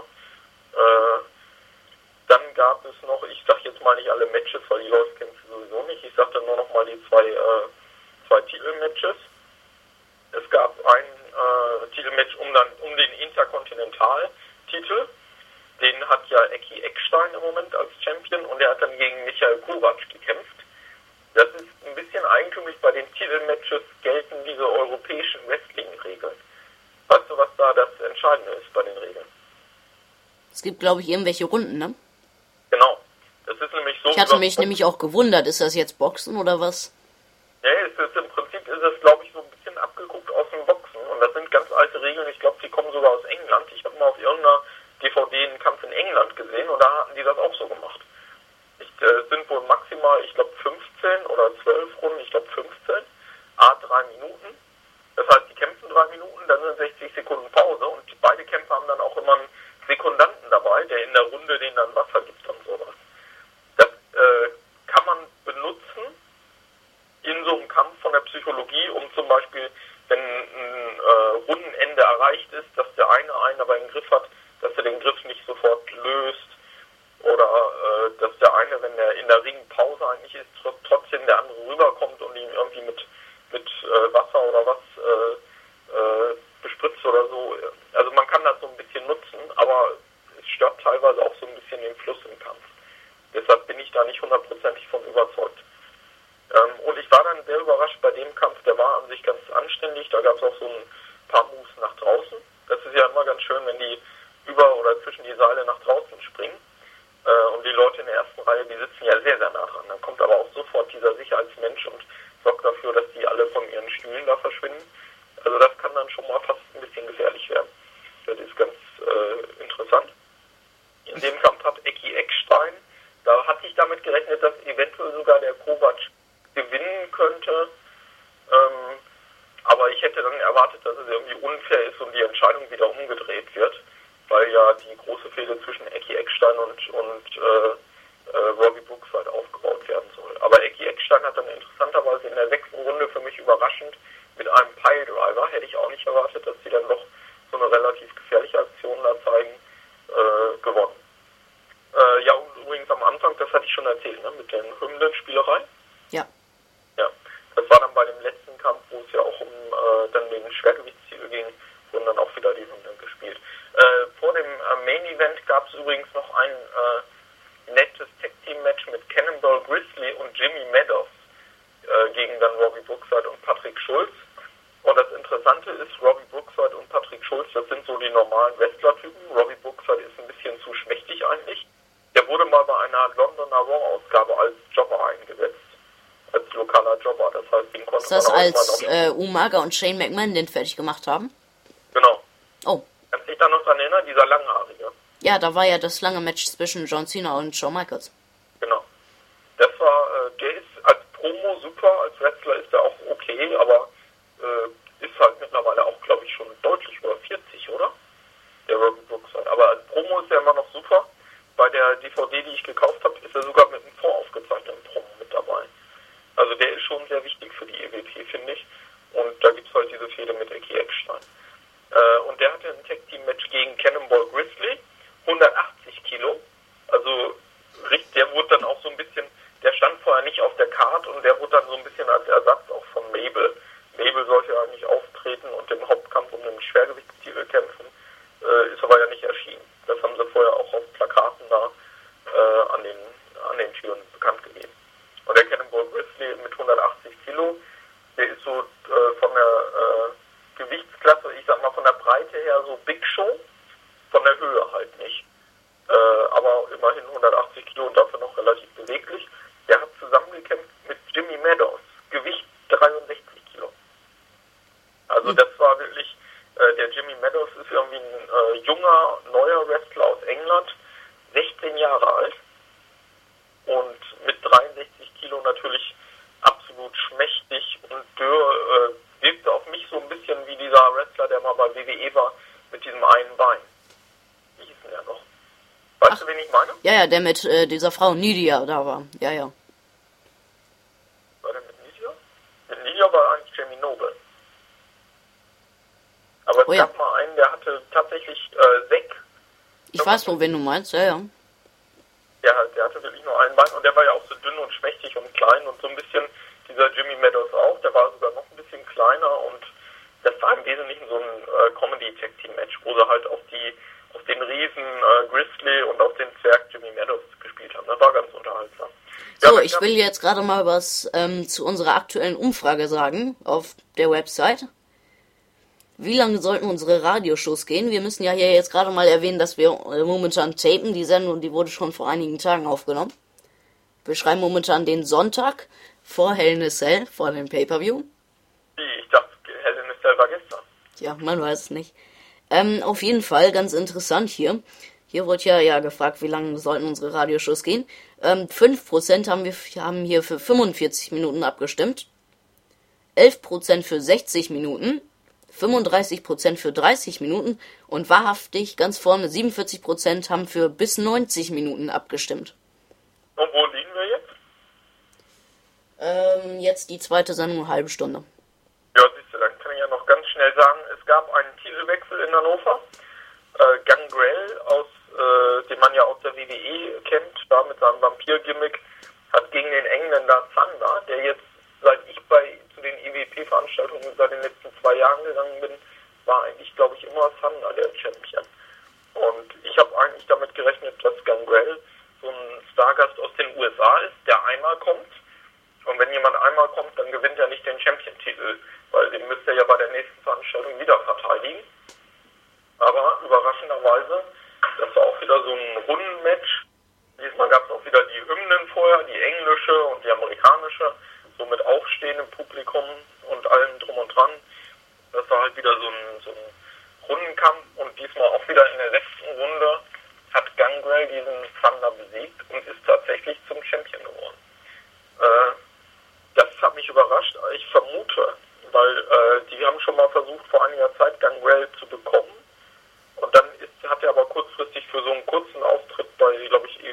Dann gab es noch, ich sag jetzt mal nicht alle Matches, weil die Leute kennen sie sowieso nicht. Ich sag dann nur noch mal die zwei Titelmatches. Es gab ein Titelmatch um den Interkontinentaltitel. Den hat ja Ecki Eckstein im Moment als Champion und er hat dann gegen Michael Kovac gekämpft. Das ist ein bisschen eigentümlich, bei den Titelmatches gelten diese europäischen Wrestling-Regeln. Weißt du, was da das Entscheidende ist bei den Regeln? Es gibt, glaube ich, irgendwelche Runden, ne? Genau. Das ist nämlich so. Ich hatte mich nämlich auch gewundert, ist das jetzt Boxen oder was? Ja, im Prinzip ist es, glaube ich, so ein bisschen abgeguckt aus dem Boxen. Und das sind ganz alte Regeln. Ich glaube, die kommen sogar aus England. Ich habe mal auf irgendeiner DVD einen Kampf in England gesehen und da hatten die das auch so gemacht. Es sind wohl maximal, ich glaube, 15 oder 12 Runden, ich glaube 15, 3 Minuten. Das heißt, die kämpfen 3 Minuten, dann sind 60 Sekunden Pause und beide Kämpfer haben dann auch immer einen Sekundanten dabei, der in der Runde denen dann Wasser gibt und sowas. Das kann man benutzen in so einem Kampf von der Psychologie, um zum Beispiel, wenn ein Rundenende erreicht ist, dass der eine einen aber im Griff hat, dass er den Griff nicht sofort löst oder dass der eine, wenn er in der Ringpause eigentlich ist, trotzdem der andere rüberkommt und ihn irgendwie mit Wasser oder was bespritzt oder so. Also man kann das so ein bisschen nutzen, aber es stört teilweise auch so ein bisschen den Fluss im Kampf. Deshalb bin ich da nicht 100%ig von überzeugt. Und ich war dann sehr überrascht bei dem Kampf, der war an sich ganz anständig, da gab es auch so ein paar Moves nach draußen. Das ist ja immer ganz schön, wenn die über oder zwischen die Seile nach draußen springen. Und die Leute in der ersten Reihe, die sitzen ja sehr, sehr nah dran. Dann kommt aber auch sofort dieser Sicherheitsmensch und sorgt dafür, dass die alle von ihren Stühlen da verschwinden. Also das kann dann schon mal fast ein bisschen gefährlich werden. Das ist ganz interessant. In dem Kampf hat Ecki Eckstein, da hatte ich damit gerechnet, dass eventuell sogar der Kovac gewinnen könnte. Aber ich hätte dann erwartet, dass es irgendwie unfair ist und die Entscheidung wieder umgedreht wird, weil ja die große Fehde zwischen Ecki Eckstein und Robbie Brooks halt aufgebaut werden soll. Aber Ecki Eckstein hat dann interessanterweise in der 6. Runde für mich überraschend mit einem Piledriver, hätte ich auch nicht erwartet, dass sie dann doch so eine relativ gefährliche Aktion da zeigen, gewonnen. Ja, und übrigens am Anfang, das hatte ich schon erzählt, ne, mit den Hymnenspielerei. Ja. Ja, das war dann bei dem letzten Kampf, wo es ja auch um dann den Schwergewichtstitel ging, wurden dann auch wieder die Hymnen gespielt. Vor dem Main Event gab es übrigens noch ein nettes Tag-Team-Match mit Cannonball Grizzly und Jimmy Meadows gegen dann Robbie Brookside und Patrick Schulz. Und das Interessante ist, Robbie Brookside und Patrick Schulz, das sind so die normalen Wrestler-Typen. Robbie Brookside ist ein bisschen zu schmächtig eigentlich. Der wurde mal bei einer Londoner Raw-Ausgabe als Jobber eingesetzt. Als lokaler Jobber. Das heißt, den konnte Ist das man auch als immer noch... Umaga und Shane McMahon den fertig gemacht haben? Genau. Oh. Kannst du dich da noch dran erinnern? Dieser Langhaarige. Ja, da war ja das lange Match zwischen John Cena und Shawn Michaels. Genau. Das war, der ist als Promo super, als Wrestler ist er auch okay, aber ist halt mittlerweile auch, glaube ich, schon deutlich über 40, oder? Der Robbie Brookside. Aber als Promo ist er immer noch super. Bei der DVD, die ich gekauft habe, ist er sogar mit einem voraufgezeichneten Promo mit dabei. Also der ist schon sehr wichtig für die EWP, finde ich. Und da gibt es halt diese Fehde mit Ecki Eckstein. Und der hatte ein Tag-Team-Match gegen Cannonball Grizzly, 180 Kilo. Also der wurde dann auch so ein bisschen, der stand vorher nicht auf der Card und der wurde dann so ein bisschen als Ersatz auch von Mabel. Mabel sollte ja eigentlich auftreten und im Hauptkampf um den Schwergewichtstitel kämpfen, ist aber ja nicht erschienen. Das haben sie vorher auch auf Plakaten da an den Türen bekannt gegeben. Und der Cannonball Grizzly mit 180 Kilo, der ist so von der Gewichtsklasse, ich sag mal von der Breite her so Big Show, von der Höhe halt nicht. Aber immerhin 180 Kilo und dafür noch relativ beweglich. Der hat zusammengekämpft mit Jimmy Meadows, Gewicht 63 Kilo. Also das war wirklich, der Jimmy Meadows ist irgendwie ein junger, neuer Wrestler aus England, 16 Jahre alt und mit 63 Kilo natürlich absolut schmächtig und dürr, wirkte auf mich so ein bisschen wie dieser Wrestler, der mal bei WWE war, mit diesem einen Bein. Wie hieß denn der noch? Weißt du, wen ich meine? Ja, der mit dieser Frau Nidia da war. Ja. War der mit Nidia? Mit Nidia war eigentlich Jamie Noble. Aber es gab mal einen, der hatte tatsächlich Zack. Ich weiß wohl, wen du meinst, ja. Der hatte wirklich nur ein Bein und der war ja auch so dünn und schmächtig und klein und so ein bisschen dieser Jimmy Meadows auch, der war sogar noch ein bisschen kleiner und das war im Wesentlichen so ein Comedy-Tag-Team-Match, wo sie halt auf den Riesen Grizzly und auf den Zwerg Jimmy Meadows gespielt haben. Das war ganz unterhaltsam. So, ja, ich will jetzt gerade mal was zu unserer aktuellen Umfrage sagen auf der Website. Wie lange sollten unsere Radioshows gehen? Wir müssen ja hier jetzt gerade mal erwähnen, dass wir momentan tapen. Die Sendung, die wurde schon vor einigen Tagen aufgenommen. Wir schreiben momentan den Sonntag vor Hell in a Cell, vor dem Pay-Per-View. Ich dachte, Hell in a Cell war gestern. Ja, man weiß es nicht. Auf jeden Fall, ganz interessant hier. Hier wurde ja gefragt, wie lange sollten unsere Radioshows gehen. 5% haben hier für 45 Minuten abgestimmt. 11% für 60 Minuten. 35% für 30 Minuten und wahrhaftig ganz vorne 47% haben für bis 90 Minuten abgestimmt. Und wo liegen wir jetzt? Jetzt die zweite Sendung, eine halbe Stunde. Ja, siehst du, dann kann ich ja noch ganz schnell sagen, es gab einen Titelwechsel in Hannover. Gangrel, den man ja aus der WWE kennt, da mit seinem Vampir-Gimmick, hat gegen den Engländer Zander, der jetzt, seit ich zu den EWP-Veranstaltungen seit den letzten 2 Jahren gegangen bin, war eigentlich, glaube ich, immer Zander der Champion. Und ich habe eigentlich damit gerechnet, dass Gangrel so ein Stargast aus den USA ist, der einmal kommt. Und wenn jemand einmal kommt, dann gewinnt er nicht den Champion-Titel, weil den müsste er ja bei der nächsten Veranstaltung wieder verteidigen. und allem drum und dran. Das war halt wieder so ein Rundenkampf und diesmal auch wieder in der 6. Runde hat Gangrel diesen Thunder besiegt und ist tatsächlich zum Champion geworden. Das hat mich überrascht. Ich vermute, weil die haben schon mal versucht, vor einiger Zeit Gangrel zu bekommen. Und dann hat er aber kurzfristig für so einen kurzen Auftritt bei, glaube ich,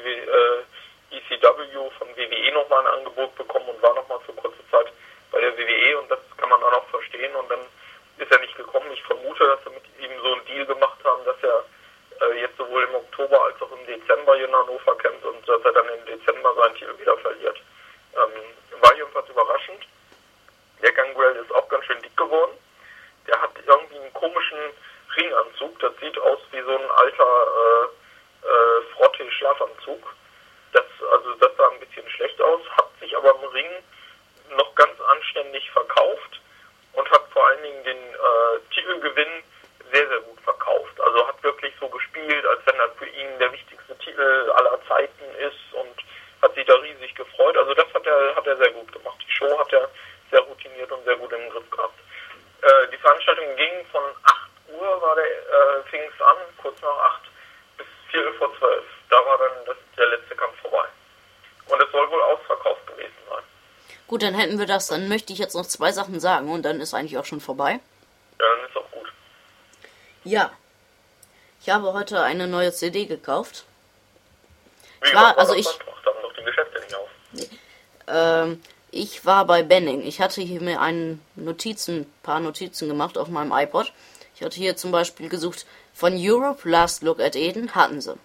ECW von WWE nochmal ein Angebot bekommen und war nochmal für kurze Zeit bei der WWE und das kann man dann auch verstehen und dann ist er nicht gekommen. Ich vermute, dass sie mit ihm so einen Deal gemacht haben, dass er jetzt sowohl im Oktober als auch im Dezember hier in Hannover kämpft und dass er dann im Dezember seinen Titel wieder verliert. War jedenfalls überraschend. Der Gangrel ist auch ganz schön dick geworden. Der hat irgendwie einen komischen Ringanzug. Das sieht aus wie so ein alter Frotte-Schlafanzug. Das sah ein bisschen schlecht aus, hat sich aber im Ring noch ganz anständig verkauft und hat vor allen Dingen den Titelgewinn sehr, sehr gut verkauft. Also hat wirklich so gespielt, als wenn das für ihn der wichtigste Titel aller Zeiten ist und hat sich da riesig gefreut. Also das hat er sehr gut gemacht. Die Show hat er sehr routiniert und sehr gut im Griff gehabt. Die Veranstaltung ging von 8 Uhr, fing es an, kurz nach 8, bis 11:45. Da war dann der letzte Kampf vorbei. Und es soll wohl ausverkauft gewesen sein. Gut, dann hätten wir das. Dann möchte ich jetzt noch 2 Sachen sagen und dann ist eigentlich auch schon vorbei. Ja, dann ist auch gut. Ja. Ich habe heute eine neue CD gekauft. Wie war das Sonntag? Da haben doch die Geschäfte nicht auf. Nee. Ich war bei Benning. Ich hatte hier mir paar Notizen gemacht auf meinem iPod. Ich hatte hier zum Beispiel gesucht, von Europe, Last Look at Eden, hatten sie.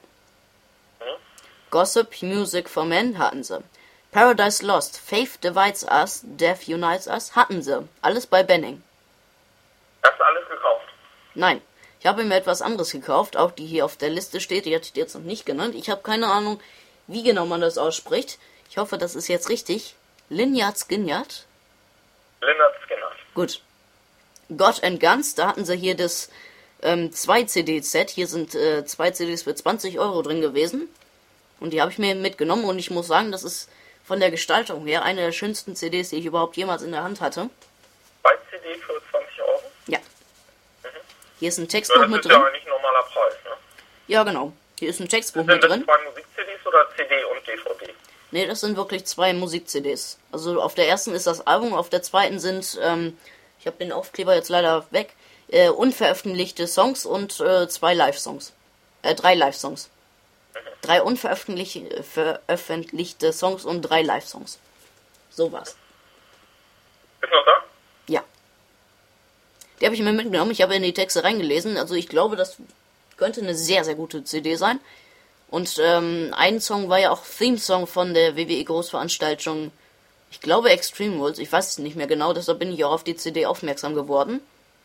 Gossip, Music for Men, hatten sie. Paradise Lost, Faith Divides Us, Death Unites Us, hatten sie. Alles bei Benning. Hast du alles gekauft? Nein. Ich habe mir etwas anderes gekauft, auch die hier auf der Liste steht, die hatte ich jetzt noch nicht genannt. Ich habe keine Ahnung, wie genau man das ausspricht. Ich hoffe, das ist jetzt richtig. Lynyrd Skynyrd. Lynyrd Skynyrd. Gut. God and Guns, da hatten sie hier das 2-CD-Set. Hier sind 2 CDs für 20 € drin gewesen. Und die habe ich mir mitgenommen und ich muss sagen, das ist von der Gestaltung her eine der schönsten CDs, die ich überhaupt jemals in der Hand hatte. 2 CD für 20 €? Ja. Hier ist ein Textbuch mit drin. Das ist ja eigentlich ein normaler Preis, ne? Ja, genau. Hier ist ein Textbuch mit drin. Sind das 2 Musik-CDs oder CD und DVD? Ne, das sind wirklich 2 Musik-CDs. Also auf der ersten ist das Album, auf der zweiten sind, ich habe den Aufkleber jetzt leider weg, unveröffentlichte Songs und 2 Live-Songs. 3 Live-Songs. 3 unveröffentlichte Songs und 3 Live-Songs. So war's. Ist noch da? Ja. Die habe ich mir mitgenommen. Ich habe in die Texte reingelesen. Also ich glaube, das könnte eine sehr, sehr gute CD sein. Und ein Song war ja auch Theme-Song von der WWE Großveranstaltung. Ich glaube Extreme Rules. Ich weiß es nicht mehr genau. Deshalb bin ich auch auf die CD aufmerksam geworden.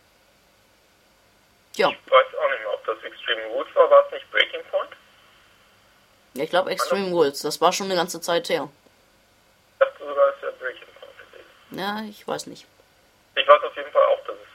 Ja. Ich weiß auch nicht mehr, ob das Extreme Rules war. War es nicht Breaking Point? Ja, ich glaube Extreme Rules. Das war schon eine ganze Zeit her. Ich dachte sogar, es wäre Breaking Point gewesen. Ja, ich weiß nicht. Ich weiß auf jeden Fall auch, dass es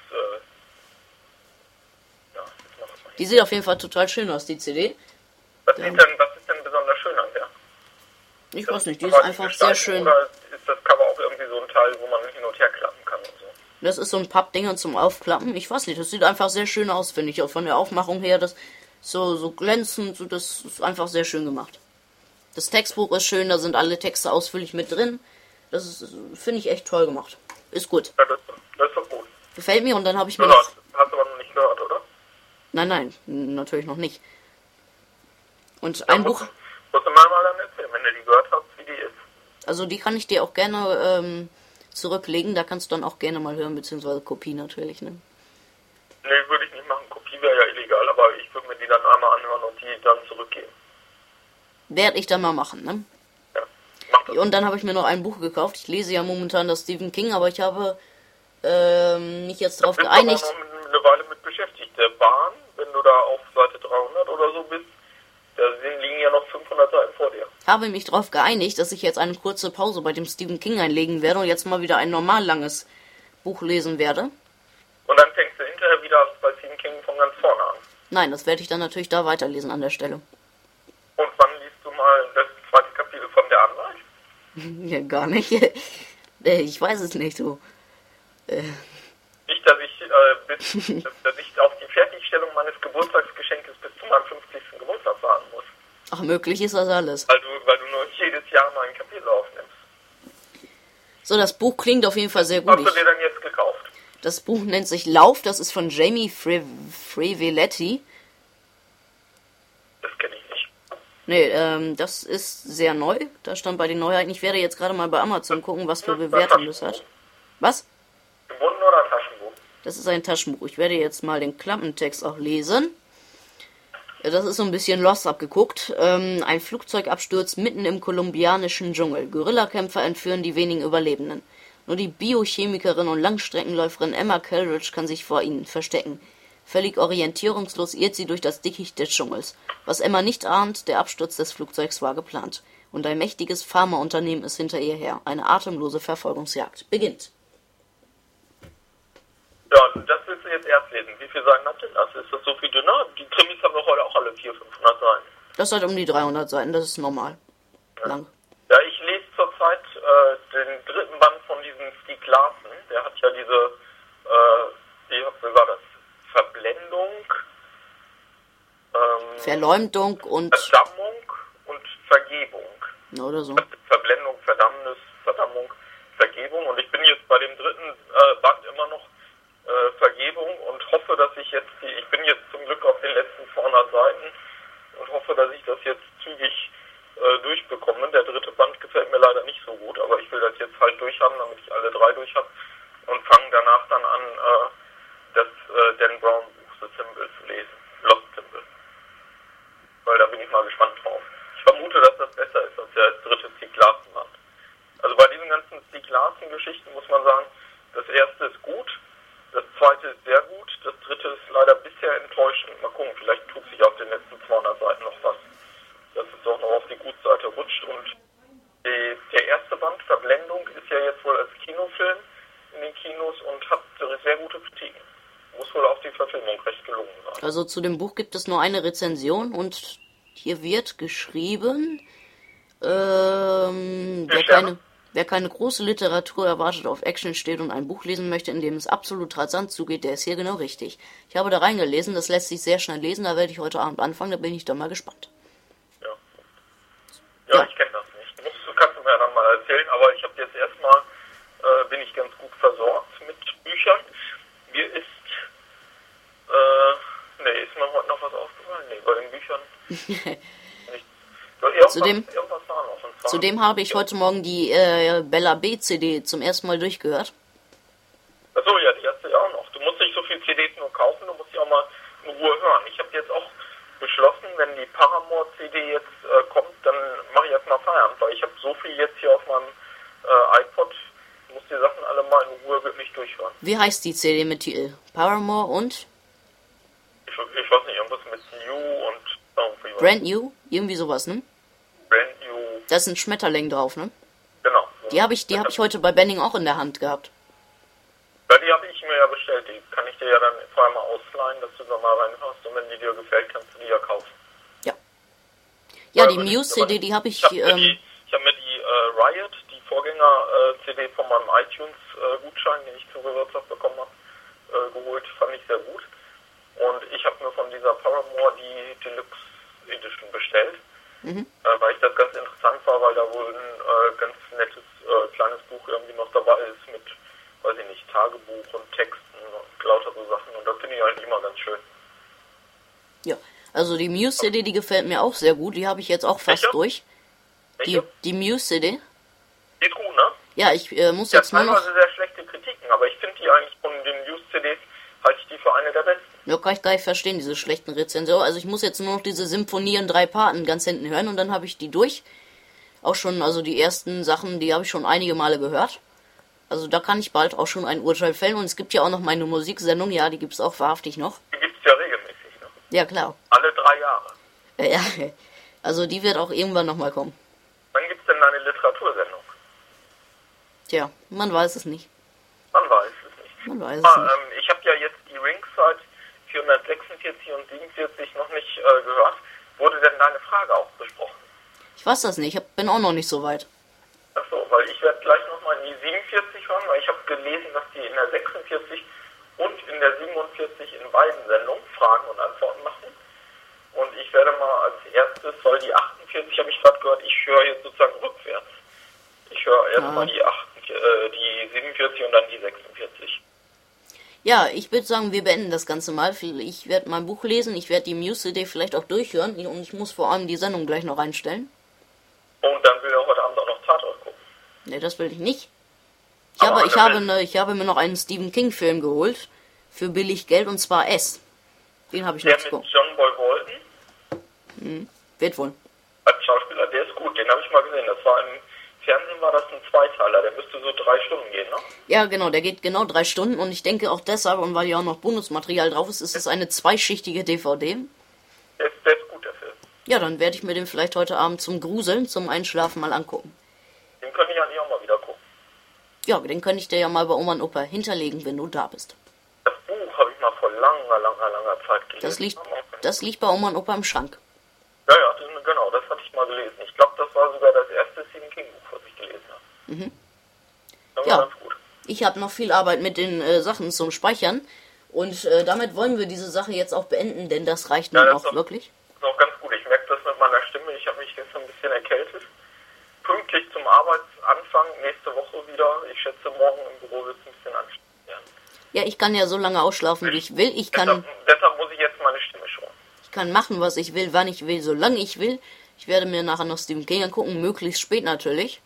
die sieht auf jeden Fall total schön aus, die CD. Was ist denn besonders schön an der? Ich weiß nicht, die ist einfach sehr schön. Oder ist das Cover auch irgendwie so ein Teil, wo man hin und her klappen kann und so? Das ist so ein Pappdinger zum Aufklappen. Ich weiß nicht, das sieht einfach sehr schön aus, finde ich. Auch von der Aufmachung her, das so glänzend, so, das ist einfach sehr schön gemacht. Das Textbuch ist schön, da sind alle Texte ausführlich mit drin. Das ist, finde ich, echt toll gemacht. Ist gut. Ja, das ist doch gut. Gefällt mir und dann habe ich mir noch... noch... Hast du aber noch nicht gehört, oder? Nein, natürlich noch nicht. Und ein Buch... Musst du mal dann erzählen, wenn du die gehört hast, wie die ist. Also die kann ich dir auch gerne zurücklegen, da kannst du dann auch gerne mal hören, beziehungsweise Kopie natürlich, ne? Nee, würde ich nicht machen. Kopie wäre ja illegal, aber ich würde mir die dann einmal anhören und die dann zurückgeben. Werde ich dann mal machen, ne? Ja, mach das. Und dann habe ich mir noch ein Buch gekauft. Ich lese ja momentan das Stephen King, aber ich habe mich jetzt darauf geeinigt... Ich bin noch eine Weile mit beschäftigt. Der Bahn, wenn du da auf Seite 300 oder so bist, da liegen ja noch 500 Seiten vor dir. Ich habe mich darauf geeinigt, dass ich jetzt eine kurze Pause bei dem Stephen King einlegen werde und jetzt mal wieder ein normal langes Buch lesen werde. Und dann fängst du hinterher wieder bei Stephen King von ganz vorne an. Nein, das werde ich dann natürlich da weiterlesen an der Stelle. Und wann liest du mal das 2. Kapitel von Der Anwalt? Ja, gar nicht. Ich weiß es nicht so. Nicht, dass ich auf die Fertigstellung meines Geburtstagsgeschenkes bis zu meinem 50. Geburtstag warten muss. Ach, möglich ist das alles. Weil du nur jedes Jahr mal ein Kapitel aufnimmst. So, das Buch klingt auf jeden Fall sehr gut. Was hast du dir denn jetzt gekauft? Das Buch nennt sich Lauf, das ist von Jamie Friveletti. Das kenne ich nicht. Nee, das ist sehr neu. Da stand bei den Neuheiten. Ich werde jetzt gerade mal bei Amazon gucken, was für Bewertungen das hat. Was? Gebunden oder Taschenbuch? Das ist ein Taschenbuch. Ich werde jetzt mal den Klappentext auch lesen. Das ist so ein bisschen Lost abgeguckt. Ein Flugzeugabsturz mitten im kolumbianischen Dschungel. Guerillakämpfer entführen die wenigen Überlebenden. Nur die Biochemikerin und Langstreckenläuferin Emma Keldridge kann sich vor ihnen verstecken. Völlig orientierungslos irrt sie durch das Dickicht des Dschungels. Was Emma nicht ahnt, der Absturz des Flugzeugs war geplant. Und ein mächtiges Pharmaunternehmen ist hinter ihr her. Eine atemlose Verfolgungsjagd beginnt. Ja, das willst du jetzt erst lesen. Wie viele Seiten hat denn das? Ist das so viel dünner? Die Krimis haben doch heute auch alle 400, 500 Seiten. Das hat um die 300 Seiten, das ist normal. Lang. Ja, ich lese zurzeit den dritten Band von diesem Stieg Larsson. Der hat ja diese, wie war das? Verblendung, Verleumdung und... Verdammung und Vergebung. Oder so. Verblendung, Verdammnis, Verdammung, Vergebung. Und ich bin jetzt bei dem dritten Band immer noch Vergebung und hoffe, dass ich bin jetzt zum Glück auf den letzten 200 Seiten und hoffe, dass ich das jetzt zügig durchbekomme. Der dritte Band gefällt mir leider nicht so gut, aber ich will das jetzt halt durchhaben, damit ich alle drei durch habe und fange danach dann an, das Dan Brown Buch The Symbol zu lesen. Lost Symbol. Weil da bin ich mal gespannt drauf. Ich vermute, dass das besser ist als der dritte Stieg Larsson Band. Also bei diesen ganzen Stieg Larsson Geschichten muss man sagen, das erste ist gut, das zweite ist sehr gut, das dritte ist leider bisher enttäuschend. Mal gucken, vielleicht tut sich auf den letzten 200 Seiten noch was, dass es doch noch auf die Gutseite rutscht. Und der erste Band, Verblendung, ist ja jetzt wohl als Kinofilm in den Kinos und hat sehr gute Kritiken. Muss wohl auch die Verfilmung recht gelungen sein. Also zu dem Buch gibt es nur eine Rezension und hier wird geschrieben, wer keine große Literatur erwartet, auf Action steht und ein Buch lesen möchte, in dem es absolut rasant zugeht, der ist hier genau richtig. Ich habe da reingelesen, das lässt sich sehr schnell lesen, da werde ich heute Abend anfangen, da bin ich dann mal gespannt. Ja, ich kenne das nicht. Kannst du mir dann mal erzählen, aber ich habe jetzt erstmal, bin ich ganz gut versorgt mit Büchern. Mir ist mir heute noch was aufgefallen? Nee, bei den Büchern nicht. Zudem habe ich heute Morgen die Bella B CD zum ersten Mal durchgehört. Achso, ja, die hast du ja auch noch. Du musst nicht so viel CDs nur kaufen, du musst die auch mal in Ruhe hören. Ich habe jetzt auch beschlossen, wenn die Paramore CD jetzt kommt, dann mache ich erstmal Feierabend, weil ich habe so viel jetzt hier auf meinem iPod, ich muss die Sachen alle mal in Ruhe wirklich durchhören. Wie heißt die CD mit Titel? Paramore und? Ich weiß nicht, irgendwas mit New und irgendwie was. Brand New? Irgendwie sowas, ne? Brand New. Da ist ein Schmetterling drauf, ne? Genau. Die hab ich heute bei Benning auch in der Hand gehabt. Ja, die habe ich mir ja bestellt. Die kann ich dir ja dann vorher mal ausleihen, dass du da mal reinhörst. Und wenn die dir gefällt, kannst du die ja kaufen. Ja. Ja, die Muse-CD, die habe ich... Ich habe mir die Riot, die Vorgänger-CD von meinem iTunes-Gutschein, den ich zum Geburtstag bekommen habe, geholt. Fand ich sehr gut. Und ich habe mir von dieser Paramore die Deluxe Edition bestellt. Weil ich das ganz interessant war, weil da wohl ein ganz nettes kleines Buch irgendwie noch dabei ist mit, weiß ich nicht, Tagebuch und Texten und lauter so Sachen. Und das finde ich eigentlich immer ganz schön. Ja, also die Muse-CD, die gefällt mir auch sehr gut. Die habe ich jetzt auch fast durch. Die Muse-CD. Die ist gut, ne? Ja, ich muss jetzt nur noch... teilweise sehr schlechte Kritiken, aber ich finde die eigentlich von den Muse-CDs, halte ich die für eine der besten. Ja, kann ich gar nicht verstehen, diese schlechten Rezensionen. Also ich muss jetzt nur noch diese Symphonie in 3 Parten ganz hinten hören und dann habe ich die durch. Auch schon, also die ersten Sachen, die habe ich schon einige Male gehört. Also da kann ich bald auch schon ein Urteil fällen. Und es gibt ja auch noch meine Musiksendung, ja, die gibt es auch wahrhaftig noch. Die gibt es ja regelmäßig, ne? Ja, klar. Alle 3 Jahre. Ja, also die wird auch irgendwann nochmal kommen. Wann gibt es denn eine Literatursendung? Tja, man weiß es nicht. Man weiß es nicht. Man weiß es nicht. Ich habe ja jetzt die Ringside 446 und 47 noch nicht gehört. Wurde denn deine Frage auch besprochen? Ich weiß das nicht, ich bin auch noch nicht so weit. Achso, weil ich werde gleich noch nochmal in die 47 hören, weil ich habe gelesen, dass die in der 46 und in der 47 in beiden Sendungen Fragen und Antworten machen. Und ich werde mal als erstes, weil die 48 habe ich gerade gehört, ich höre jetzt sozusagen rückwärts. Ich höre erstmal die 47 und dann die 46. Ja, ich würde sagen, wir beenden das Ganze mal. Ich werde mein Buch lesen, ich werde die Muse-CD vielleicht auch durchhören und ich muss vor allem die Sendung gleich noch einstellen. Und dann will er heute Abend auch noch Tatort gucken. Ne, das will ich nicht. Ich habe mir noch einen Stephen King-Film geholt für billig Geld und zwar S. Den habe ich noch zu gucken. Der mit John Boy Walton? Wird wohl. Als Schauspieler, der ist gut, den habe ich mal gesehen. Das war im Fernsehen, war das ein Zweiteiler, der müsste so 3 Stunden gehen, ne? Ja, genau, der geht genau 3 Stunden und ich denke auch deshalb, und weil ja auch noch Bonusmaterial drauf ist, ist es eine zweischichtige DVD. Der ist gut, der Film. Ja, dann werde ich mir den vielleicht heute Abend zum Gruseln, zum Einschlafen mal angucken. Den könnte ich eigentlich auch mal wieder gucken. Ja, den könnte ich dir ja mal bei Oma und Opa hinterlegen, wenn du da bist. Das Buch habe ich mal vor langer Zeit gelesen. Das liegt bei Oma und Opa im Schrank. Ja, genau, das hatte ich mal gelesen. Ich glaube, das war sogar das erste Stephen King-Buch, was ich gelesen habe. Mhm. Das war Ja, ganz gut. ich habe noch viel Arbeit mit den Sachen zum Speichern. Und damit wollen wir diese Sache jetzt auch beenden, denn das reicht nun auch wirklich. Das ist auch ganz gut. Ich merke das mit meiner Stimme. Ich habe mich gestern ein bisschen erkältet. Pünktlich zum Arbeitsanfang, nächste Woche wieder. Ich schätze, morgen im Büro wird es ein bisschen anstrengend werden. Ja, ich kann ja so lange ausschlafen, wie ich will. Deshalb muss ich jetzt meine Stimme schonen. Ich kann machen, was ich will, wann ich will, solange ich will. Ich werde mir nachher noch Stephen King angucken, möglichst spät natürlich.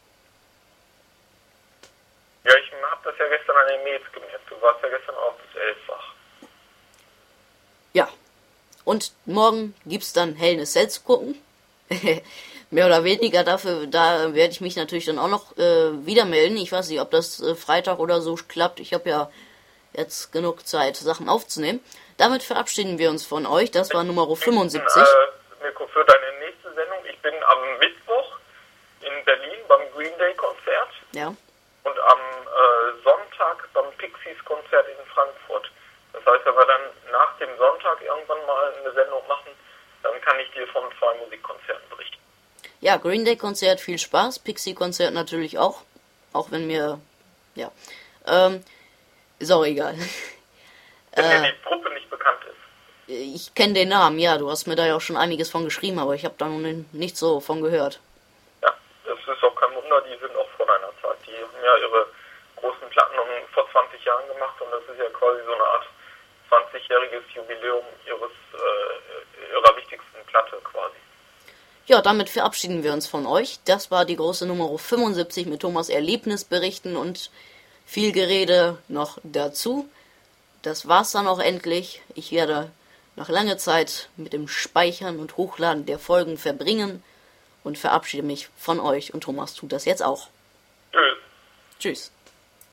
Ja, ich habe das ja gestern an den Mails gemerkt. Du warst ja gestern auch bis 11 wach. Ja. Und morgen gibt's dann Hell in a Cell zu gucken. Mehr oder weniger dafür, da werde ich mich natürlich dann auch noch wieder melden. Ich weiß nicht, ob das Freitag oder so klappt. Ich habe ja jetzt genug Zeit, Sachen aufzunehmen. Damit verabschieden wir uns von euch. Das war Nummer 75. Mirko, für deine nächste Sendung, ich bin am Mittwoch in Berlin beim Green Day Konzert. Ja. Und am Sonntag beim Pixies Konzert in Frankfurt. Das heißt, wenn wir dann nach dem Sonntag irgendwann mal eine Sendung machen, dann kann ich dir von 2 Musikkonzerten berichten. Ja, Green Day Konzert, viel Spaß. Pixie Konzert natürlich auch. Auch wenn mir, ja. Ist auch egal. Wenn dir die Gruppe nicht bekannt ist. Ich kenne den Namen, ja. Du hast mir da ja auch schon einiges von geschrieben, aber ich habe da nun nicht so von gehört. Ja, das ist auch kein Wunder, die sind auch vor deiner Zeit. Die haben ja ihre großen Platten vor 20 Jahren gemacht und das ist ja quasi so eine Art 20-jähriges Jubiläum ihrer wichtigsten Platte quasi. Ja, damit verabschieden wir uns von euch. Das war die große Nummer 75 mit Thomas Erlebnisberichten und viel Gerede noch dazu. Das war's dann auch endlich. Ich werde nach langer Zeit mit dem Speichern und Hochladen der Folgen verbringen und verabschiede mich von euch. Und Thomas tut das jetzt auch. Tschüss. Tschüss.